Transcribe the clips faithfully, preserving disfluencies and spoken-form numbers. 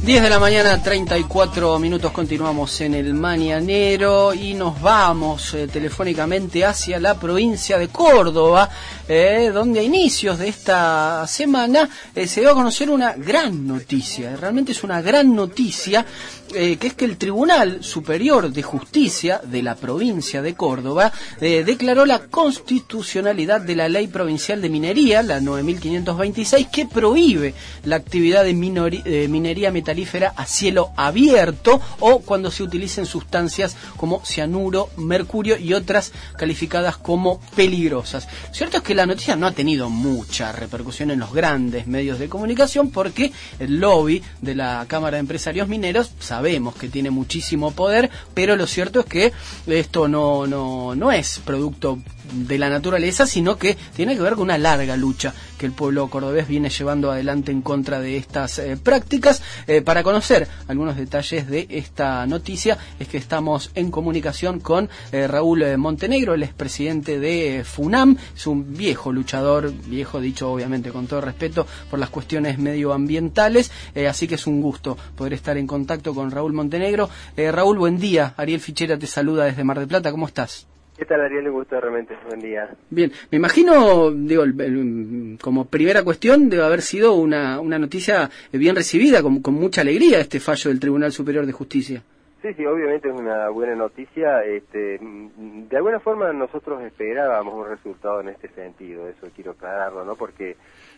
diez de la mañana, treinta y cuatro minutos, continuamos en el Mañanero y nos vamos eh, telefónicamente hacia la provincia de Córdoba, eh, donde a inicios de esta semana eh, se dio a conocer una gran noticia, realmente es una gran noticia, eh, que es que el Tribunal Superior de Justicia de la provincia de Córdoba eh, declaró la constitucionalidad de la Ley Provincial de Minería, la nueve mil quinientos veintiséis, que prohíbe la actividad de minori, eh, minería metalífera a cielo abierto o cuando se utilicen sustancias como cianuro, mercurio y otras calificadas como peligrosas. Cierto es que la noticia no ha tenido mucha repercusión en los grandes medios de comunicación porque el lobby de la Cámara de Empresarios Mineros sabemos que tiene muchísimo poder, pero lo cierto es que esto no, no, no es producto de la naturaleza, sino que tiene que ver con una larga lucha que el pueblo cordobés viene llevando adelante en contra de estas eh, prácticas. Eh, para conocer algunos detalles de esta noticia es que estamos en comunicación con eh, Raúl Montenegro, el expresidente de FUNAM, es un viejo luchador, viejo dicho obviamente con todo respeto por las cuestiones medioambientales, eh, así que es un gusto poder estar en contacto con Raúl Montenegro. Eh, Raúl, buen día, Ariel Fichera te saluda desde Mar del Plata, ¿cómo estás? ¿Qué tal, Ariel? Un gusto realmente, buen día. Bien, me imagino, digo, el, el, como primera cuestión debe haber sido una, una noticia bien recibida, con, con mucha alegría, este fallo del Tribunal Superior de Justicia. Sí, sí, obviamente es una buena noticia. Este, de alguna forma nosotros esperábamos un resultado en este sentido, eso quiero aclararlo, ¿no? Porque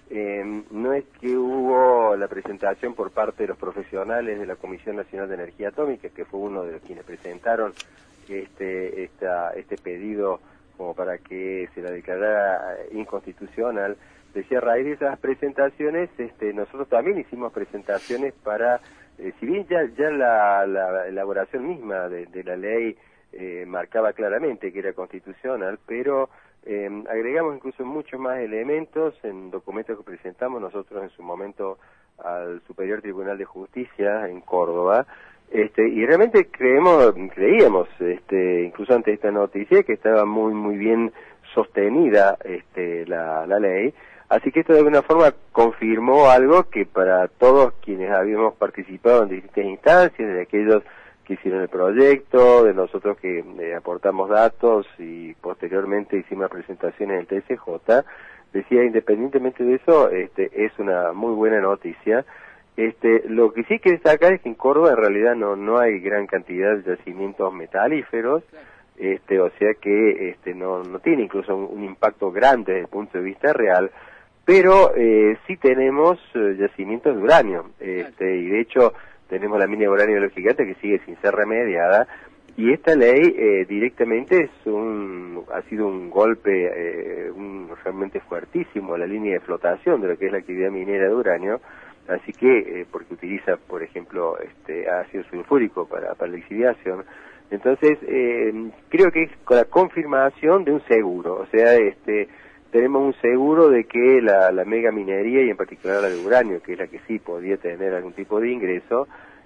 eh, no es que hubo la presentación por parte de los profesionales de la Comisión Nacional de Energía Atómica, que fue uno de los quienes presentaron este esta, este pedido como para que se la declarara inconstitucional. Decía, a raíz de esas presentaciones, este, nosotros también hicimos presentaciones para, eh, si bien ya, ya la, la elaboración misma de, de la ley eh, marcaba claramente que era constitucional, pero eh, agregamos incluso muchos más elementos en documentos que presentamos nosotros en su momento al Superior Tribunal de Justicia en Córdoba. Este, y realmente creemos, creíamos, este, incluso ante esta noticia, que estaba muy, muy bien sostenida, este, la, la ley. Así que esto de alguna forma confirmó algo que para todos quienes habíamos participado en distintas instancias, de aquellos que hicieron el proyecto, de nosotros que eh, aportamos datos y posteriormente hicimos las presentaciones en el T S J, decía, independientemente de eso, este, es una muy buena noticia. Este, lo que sí hay que destacar es que en Córdoba en realidad no no hay gran cantidad de yacimientos metalíferos, este, o sea que este no no tiene incluso un, un impacto grande desde el punto de vista real, pero eh, sí tenemos eh, yacimientos de uranio, este, y de hecho tenemos la mina de uranio de los gigantes que sigue sin ser remediada, y esta ley eh, directamente es un ha sido un golpe eh, un, realmente fuertísimo a la línea de flotación de lo que es la actividad minera de uranio. Así que, eh, porque utiliza, por ejemplo, este ácido sulfúrico para, para la lixiviación. Entonces, eh, creo que es con la confirmación de un seguro. O sea, este tenemos un seguro de que la, la mega minería, y en particular la de uranio, que es la que sí podía tener algún tipo de ingreso,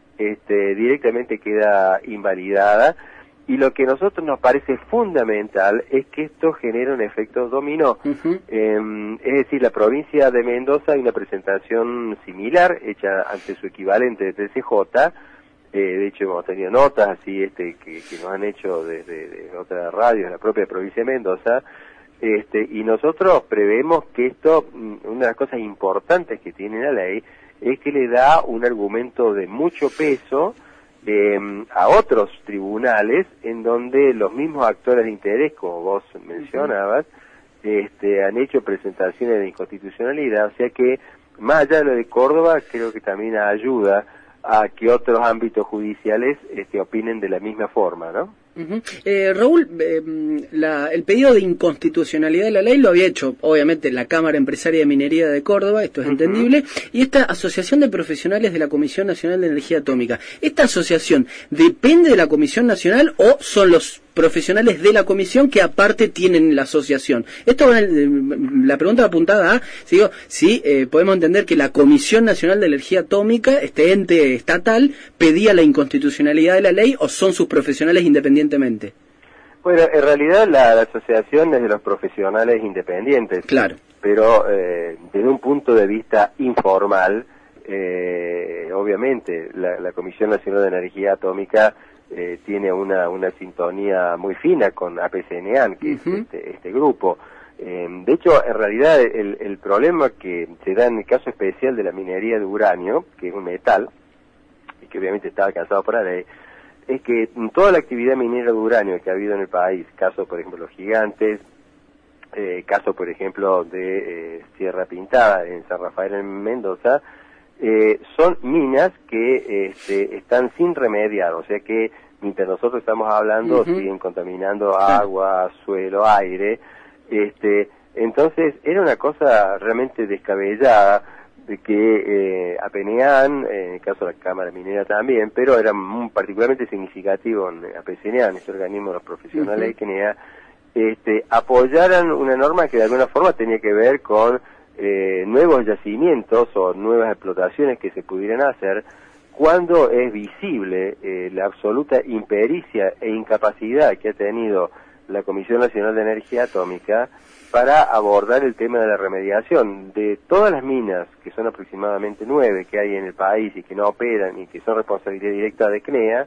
este directamente queda invalidada. Y lo que a nosotros nos parece fundamental es que esto genera un efecto dominó. Uh-huh. Eh, es decir, la provincia de Mendoza hay una presentación similar hecha ante su equivalente de T C J. Eh, de hecho, hemos tenido notas así este que, que nos han hecho desde de otras radios de la propia provincia de Mendoza. Este, y nosotros prevemos que esto, una de las cosas importantes que tiene la ley, es que le da un argumento de mucho peso Eh, a otros tribunales en donde los mismos actores de interés, como vos mencionabas, este, han hecho presentaciones de inconstitucionalidad, o sea que más allá de lo de Córdoba, creo que también ayuda a que otros ámbitos judiciales este, opinen de la misma forma, ¿no? Uh-huh. eh, Raúl, eh, la, el pedido de inconstitucionalidad de la ley lo había hecho, obviamente, la Cámara Empresaria de Minería de Córdoba, esto es uh-huh. entendible, y esta Asociación de Profesionales de la Comisión Nacional de Energía Atómica. ¿Esta asociación depende de la Comisión Nacional o son los profesionales de la comisión que aparte tienen la asociación? Esto, la pregunta apuntada a, si, digo, si eh, podemos entender que la Comisión Nacional de Energía Atómica, este ente estatal, pedía la inconstitucionalidad de la ley o son sus profesionales independientemente. Bueno, en realidad la, la asociación es de los profesionales independientes. Claro. Pero eh, desde un punto de vista informal, eh, obviamente la, la Comisión Nacional de Energía Atómica eh, tiene una, una sintonía muy fina con A P C N A N, que uh-huh. es este, este grupo. Eh, de hecho, en realidad el, el problema que se da en el caso especial de la minería de uranio, que es un metal, y que obviamente está alcanzado por la ley, es que toda la actividad minera de uranio que ha habido en el país, caso por ejemplo Los Gigantes, eh, caso por ejemplo de eh, Sierra Pintada en San Rafael en Mendoza, eh, son minas que este, están sin remediar, o sea que mientras nosotros estamos hablando uh-huh. siguen contaminando agua, suelo, aire, este, entonces era una cosa realmente descabellada de que eh, A P N A N, en el caso de la Cámara Minera también, pero era muy particularmente significativo en A P C N A N, este organismo de los profesionales uh-huh. de C N E A, este, apoyaran una norma que de alguna forma tenía que ver con eh, nuevos yacimientos o nuevas explotaciones que se pudieran hacer cuando es visible eh, la absoluta impericia e incapacidad que ha tenido la Comisión Nacional de Energía Atómica para abordar el tema de la remediación de todas las minas, que son aproximadamente nueve que hay en el país y que no operan y que son responsabilidad directa de C N E A.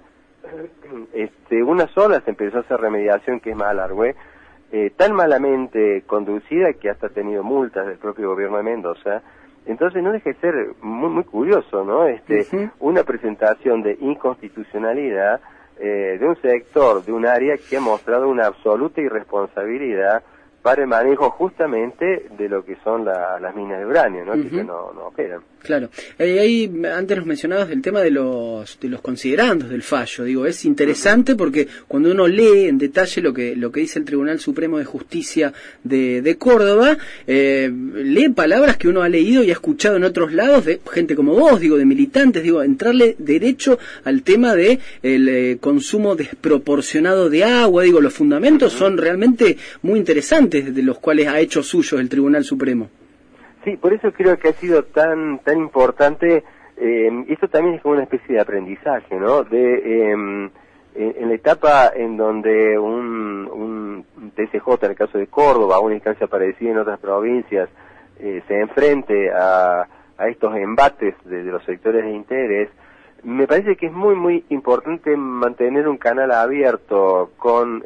Este, una sola se empezó a hacer remediación, que es Malargüe, eh, tan malamente conducida que hasta ha tenido multas del propio gobierno de Mendoza. Entonces no deja de ser muy, muy curioso, ¿no? Este, uh-huh. una presentación de inconstitucionalidad eh, de un sector, de un área que ha mostrado una absoluta irresponsabilidad para el manejo justamente de lo que son la, las minas de uranio, ¿no? Uh-huh. Que no, no operan. Claro. Eh, ahí antes nos mencionabas del tema de los de los considerandos del fallo. Digo, es interesante porque cuando uno lee en detalle lo que lo que dice el Tribunal Supremo de Justicia de, de Córdoba, eh, lee palabras que uno ha leído y ha escuchado en otros lados de gente como vos, digo, de militantes, digo, entrarle derecho al tema de el eh, consumo desproporcionado de agua. Digo, los fundamentos uh-huh. son realmente muy interesantes, de los cuales ha hecho suyos el Tribunal Supremo. Sí, por eso creo que ha sido tan tan importante, eh, esto también es como una especie de aprendizaje, ¿no? De eh, en, en la etapa en donde un, un T C J, en el caso de Córdoba, una instancia parecida en otras provincias, eh, se enfrente a, a estos embates de, de los sectores de interés, me parece que es muy muy importante mantener un canal abierto con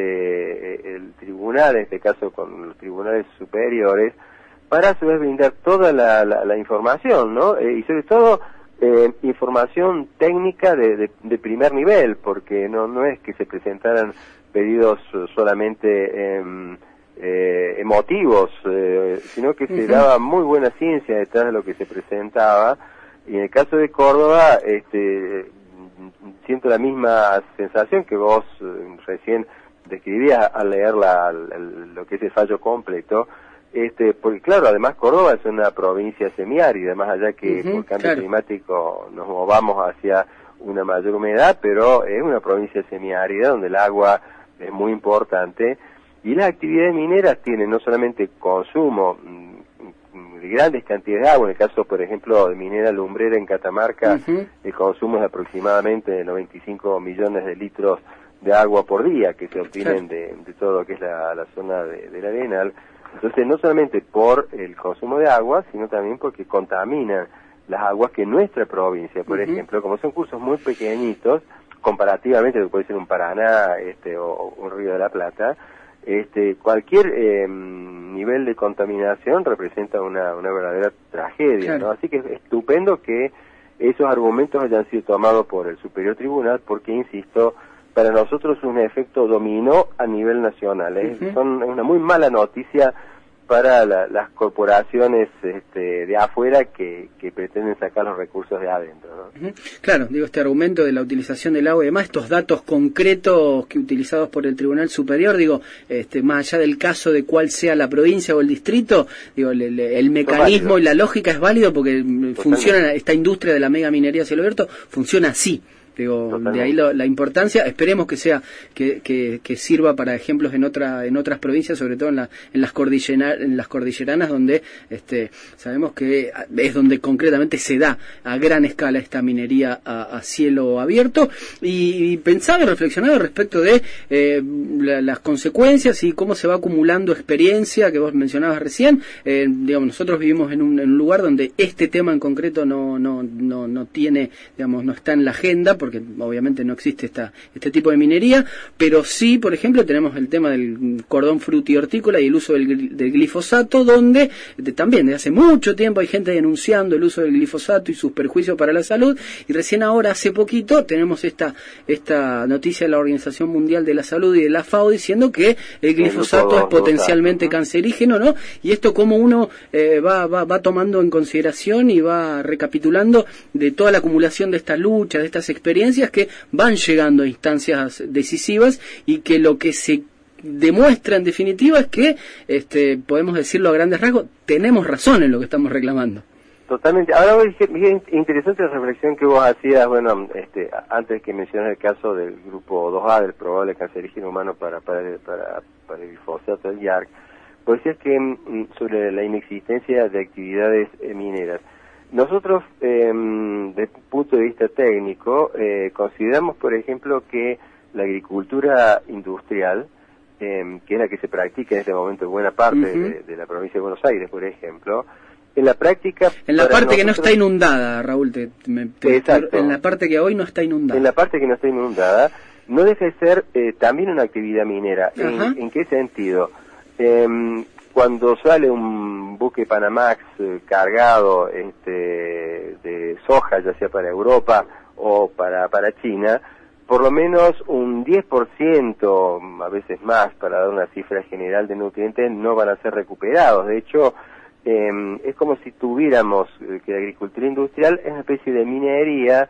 este el tribunal, en este caso con los tribunales superiores, para a su vez brindar toda la, la, la información, ¿no? Eh, y sobre todo eh, información técnica de, de, de primer nivel, porque no no es que se presentaran pedidos solamente eh, eh, emotivos, eh, sino que uh-huh. se daba muy buena ciencia detrás de lo que se presentaba. Y en el caso de Córdoba, este, siento la misma sensación que vos eh, recién describías al leer la, la, lo que es el fallo completo. Este, porque claro, además Córdoba es una provincia semiárida, más allá que uh-huh, por cambio claro. climático nos movamos hacia una mayor humedad, pero es una provincia semiárida donde el agua es muy importante y las actividades mineras tienen no solamente consumo de grandes cantidades de agua, en el caso por ejemplo de minera lumbrera en Catamarca, uh-huh. el consumo es aproximadamente de noventa y cinco millones de litros de agua por día que se obtienen claro. de, de todo lo que es la, la zona de, del Arenal. Entonces, no solamente por el consumo de agua, sino también porque contaminan las aguas que nuestra provincia, por uh-huh. ejemplo, como son cursos muy pequeñitos, comparativamente lo que puede ser un Paraná este, o, o un Río de la Plata, este, cualquier eh, nivel de contaminación representa una, una verdadera tragedia, claro. ¿no? Así que es estupendo que esos argumentos hayan sido tomados por el Superior Tribunal, porque, insisto, para nosotros es un efecto dominó a nivel nacional. ¿eh? Uh-huh. Son, es una muy mala noticia para la, las corporaciones este, de afuera que, que pretenden sacar los recursos de adentro, ¿no? Uh-huh. Claro, digo, este argumento de la utilización del agua y demás, estos datos concretos que utilizados por el Tribunal Superior, digo, este, más allá del caso de cuál sea la provincia o el distrito, digo, el, el, el mecanismo y la lógica es válido porque Totalmente. funciona, esta industria de la mega minería a cielo abierto funciona así. Digo, Totalmente. De ahí lo, la importancia. Esperemos que sea que, que, que sirva para ejemplos en otra en otras provincias, sobre todo en, la, en las cordilleranas, en las cordilleranas, donde este sabemos que es donde concretamente se da a gran escala esta minería a, a cielo abierto. Y, y pensaba y reflexionaba respecto de eh, la, las consecuencias y cómo se va acumulando experiencia que vos mencionabas recién. Eh, digamos, nosotros vivimos en un, en un lugar donde este tema en concreto no no no no tiene, digamos, no está en la agenda, porque obviamente no existe esta este tipo de minería, pero sí, por ejemplo, tenemos el tema del cordón frutihortícola y el uso del, del glifosato, donde de, también desde hace mucho tiempo hay gente denunciando el uso del glifosato y sus perjuicios para la salud, y recién ahora, hace poquito, tenemos esta esta noticia de la Organización Mundial de la Salud y de la F A O diciendo que el glifosato es potencialmente cancerígeno, ¿no? Y esto como uno eh, va, va, va tomando en consideración y va recapitulando de toda la acumulación de estas luchas, de estas experiencias que van llegando a instancias decisivas, y que lo que se demuestra en definitiva es que, este, podemos decirlo a grandes rasgos, tenemos razón en lo que estamos reclamando. Totalmente. Ahora, es interesante la reflexión que vos hacías, bueno, este, antes que mencionas el caso del grupo dos A, del probable cancerígeno humano para, para, para, para el glifosato, el I A R C. Vos decías que sobre la inexistencia de actividades eh, mineras. Nosotros, eh, desde el punto de vista técnico, eh, consideramos, por ejemplo, que la agricultura industrial, eh, que es la que se practica en este momento en buena parte uh-huh. de, de la provincia de Buenos Aires, por ejemplo, en la práctica... En la parte nosotros... que no está inundada, Raúl, te, me, te, Exacto. en la parte que hoy no está inundada. En la parte que no está inundada, no deja de ser eh, también una actividad minera. ¿En, ¿En qué sentido? Eh, Cuando sale un buque Panamax eh, cargado este, de soja, ya sea para Europa o para, para China, por lo menos un diez por ciento, a veces más, para dar una cifra general de nutrientes, no van a ser recuperados. De hecho, eh, es como si tuviéramos eh, que la agricultura industrial es una especie de minería,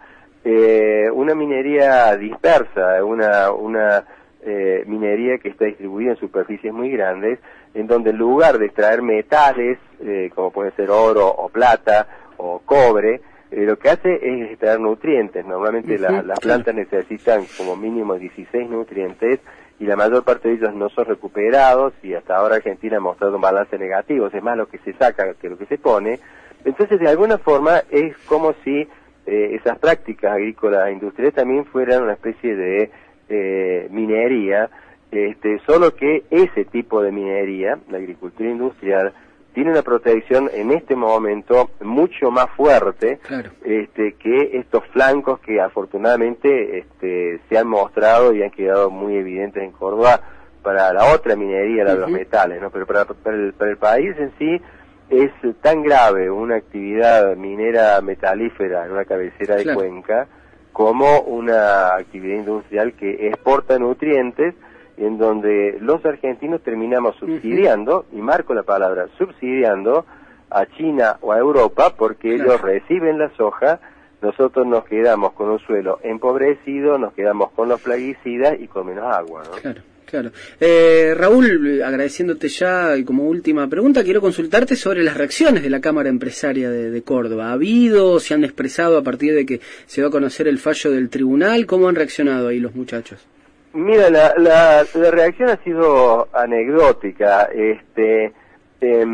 eh, una minería dispersa, una... una Eh, minería que está distribuida en superficies muy grandes, en donde en lugar de extraer metales, eh, como puede ser oro o plata o cobre, eh, lo que hace es extraer nutrientes. Normalmente uh-huh. la, las plantas necesitan como mínimo dieciséis nutrientes, y la mayor parte de ellos no son recuperados, y hasta ahora Argentina ha mostrado un balance negativo, es más lo que se saca que lo que se pone. Entonces, de alguna forma, es como si eh, esas prácticas agrícolas e industriales también fueran una especie de Eh, minería, este, solo que ese tipo de minería, la agricultura industrial, tiene una protección en este momento mucho más fuerte claro. este, que estos flancos que afortunadamente este, se han mostrado y han quedado muy evidentes en Córdoba para la otra minería, la de uh-huh. los metales, ¿no? Pero para, para, el, para el país en sí es tan grave una actividad minera metalífera en una cabecera de claro. cuenca, como una actividad industrial que exporta nutrientes, en donde los argentinos terminamos subsidiando, uh-huh. y marco la palabra, subsidiando a China o a Europa, porque claro. ellos reciben la soja, nosotros nos quedamos con un suelo empobrecido, nos quedamos con los plaguicidas y con menos agua, ¿no? Claro. Claro. Eh, Raúl, agradeciéndote ya, y como última pregunta, quiero consultarte sobre las reacciones de la Cámara Empresaria de, de Córdoba. ¿Ha habido, se han expresado a partir de que se va a conocer el fallo del tribunal? ¿Cómo han reaccionado ahí los muchachos? Mira, la, la, la reacción ha sido anecdótica, este, eh,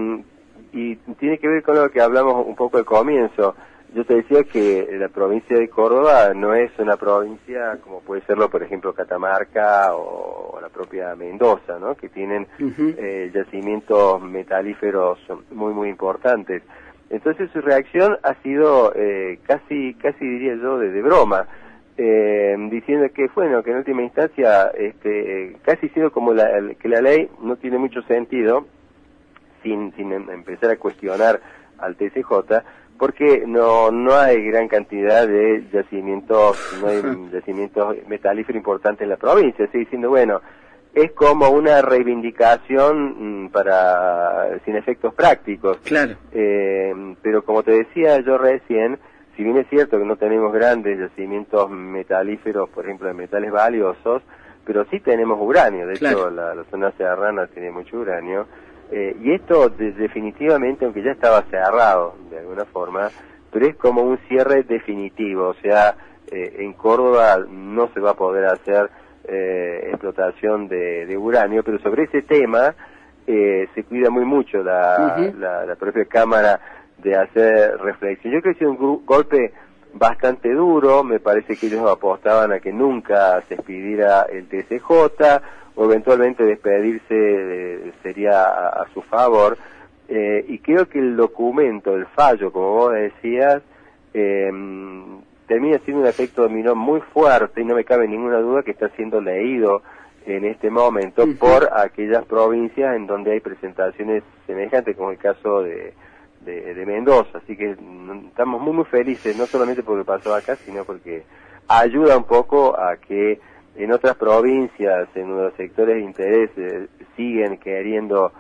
y tiene que ver con lo que hablamos un poco al comienzo. Yo te decía que la provincia de Córdoba no es una provincia como puede serlo, por ejemplo, Catamarca o, o la propia Mendoza, ¿no? Que tienen uh-huh. eh, yacimientos metalíferos muy, muy importantes. Entonces su reacción ha sido eh, casi, casi diría yo, de, de broma, eh, diciendo que, bueno, que en última instancia, este, casi sido como la, el, que la ley no tiene mucho sentido, sin, sin em, empezar a cuestionar al T C J, porque no no hay gran cantidad de yacimientos, no hay yacimientos metalíferos importantes en la provincia, así diciendo, bueno, es como una reivindicación mmm, para sin efectos prácticos. Claro. Eh, pero como te decía yo recién, si bien es cierto que no tenemos grandes yacimientos metalíferos, por ejemplo, de metales valiosos, pero sí tenemos uranio. De claro. hecho, la, la zona serrana tiene mucho uranio. Eh, y esto de, definitivamente, aunque ya estaba cerrado de alguna forma, pero es como un cierre definitivo. O sea, eh, en Córdoba no se va a poder hacer eh, explotación de, de uranio, pero sobre ese tema eh, se cuida muy mucho la, uh-huh. la, la propia Cámara de hacer reflexión. Yo creo que ha sido un golpe bastante duro, me parece que ellos apostaban a que nunca se expidiera el T C J, o eventualmente despedirse eh, sería a, a su favor, eh, y creo que el documento, el fallo, como vos decías, eh, termina siendo un efecto dominó muy fuerte, y no me cabe ninguna duda que está siendo leído en este momento uh-huh. por aquellas provincias en donde hay presentaciones semejantes, como el caso de De, de Mendoza, así que estamos muy muy felices, no solamente porque pasó acá, sino porque ayuda un poco a que en otras provincias, en los sectores de interés, eh, siguen queriendo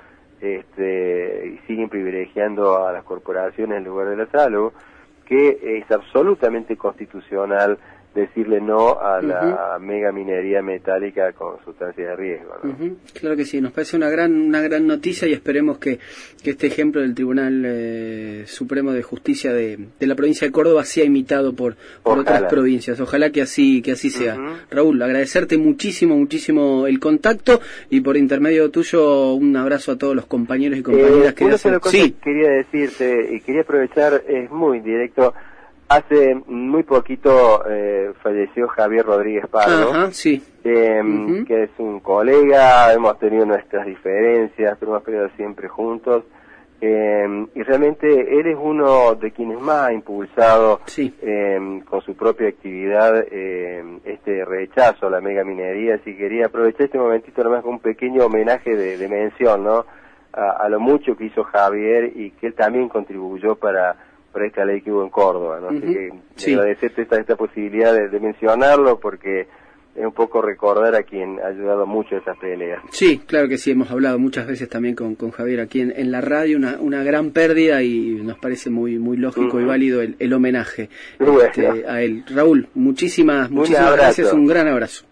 este, y siguen privilegiando a las corporaciones en lugar de la salud, que es absolutamente constitucional decirle no a la uh-huh. mega minería metálica con sustancias de riesgo, ¿no? Uh-huh. Claro que sí, nos parece una gran una gran noticia, y esperemos que, que este ejemplo del Tribunal eh, Supremo de Justicia de, de la provincia de Córdoba sea imitado por, por otras provincias. Ojalá que así que así sea. Uh-huh. Raúl, agradecerte muchísimo, muchísimo el contacto, y por intermedio tuyo un abrazo a todos los compañeros y compañeras eh, que una hacen... sola cosa sí. que quería decirte, y quería aprovechar, es muy directo. Hace muy poquito eh, falleció Javier Rodríguez Pardo, Ajá, sí. eh, uh-huh. que es un colega, hemos tenido nuestras diferencias, pero hemos peleado siempre juntos, eh, y realmente él es uno de quienes más ha impulsado sí. eh, con su propia actividad eh, este rechazo a la mega minería, así que quería aprovechar este momentito nomás con un pequeño homenaje de, de mención, ¿no? A, a lo mucho que hizo Javier, y que él también contribuyó para por esta ley que hubo en Córdoba, ¿no? Uh-huh. Así que sí. agradecerte esta, esta posibilidad de, de mencionarlo, porque es un poco recordar a quien ha ayudado mucho a esas peleas. Sí, claro que sí, hemos hablado muchas veces también con, con Javier aquí en, en la radio, una, una gran pérdida, y nos parece muy muy lógico uh-huh. y válido el, el homenaje bueno. este, a él. Raúl, muchísimas, muchísimas gracias, un gran abrazo.